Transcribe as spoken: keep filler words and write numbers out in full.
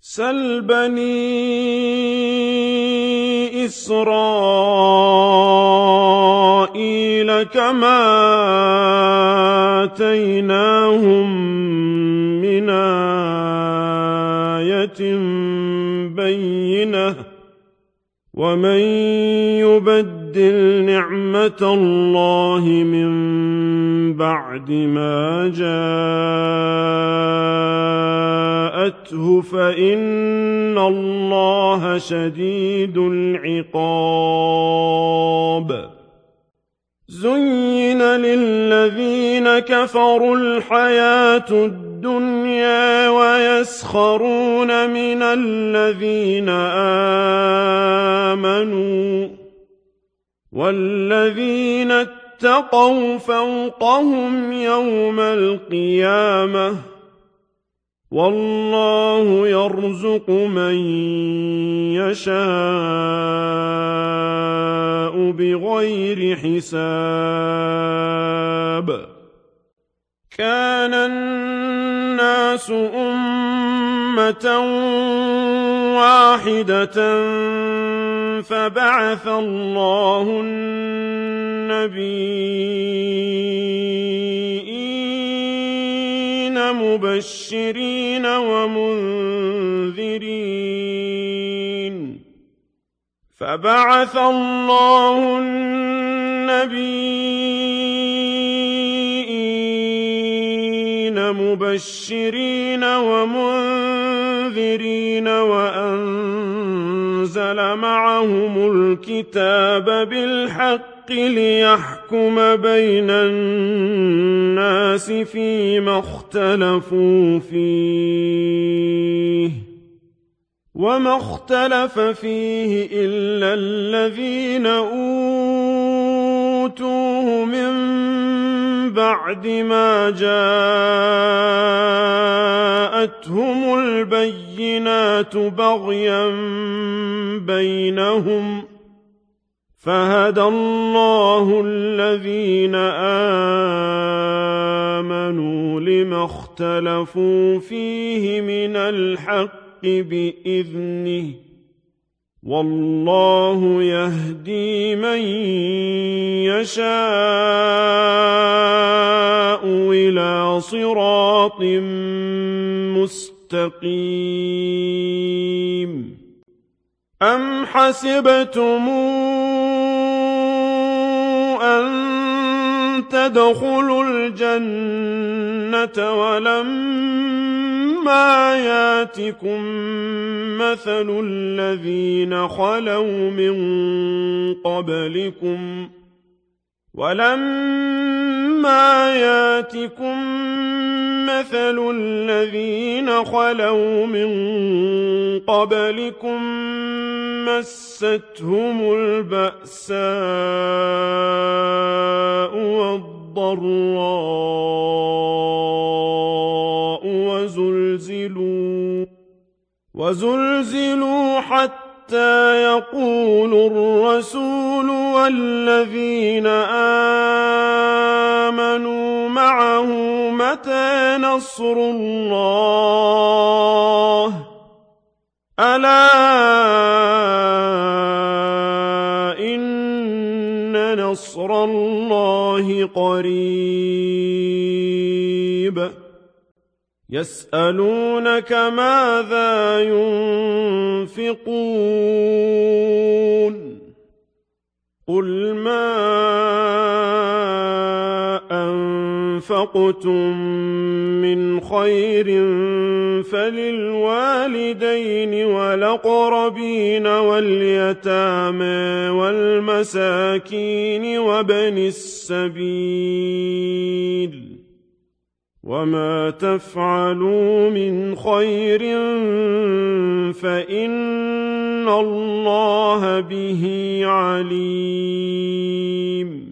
سل بني إسرائيل كما آتيناهم من آية بينة ومن يبدل نعمة الله من بعد ما جاءته فإن الله شديد العقاب زين للذين كفروا الحياة الدنيا ويسخرون من الذين آمنوا والذين اتقوا فوقهم يوم القيامة والله يرزق من يشاء بغير حساب كان الناس أمة واحدة فبعث الله النبيين مبشرين ومنذرين فبعث الله النبيين مبشرين ومنذرين وأنزل معهم الكتاب بالحق ليحكم بين الناس فيما اختلفوا فيه وما اختلف فيه إلا الذين أوتوه من بعد ما جاءتهم البينات بغيا بينهم فهدى الله الذين آمنوا لما اختلفوا فيه من الحق بإذنه والله يهدي من يشاء إلى صراط مستقيم أم حسبتم أن تدخلوا الجنة ولما ياتكم مثل الذين خلوا من قبلكم ولما ياتكم مثل الذين خلوا من قبلكم مستهم البأساء والضراء وزلزلوا وزلزلوا حتى يقول الرسول والذين آمنوا معه متى نصر الله ألا إن نصر الله قريب يسألونك ماذا ينفقون قل ما أنفقتم من خير فللوالدين والأقربين واليتامى والمساكين وابن السبيل وما تفعلوا من خير فإن الله به عليم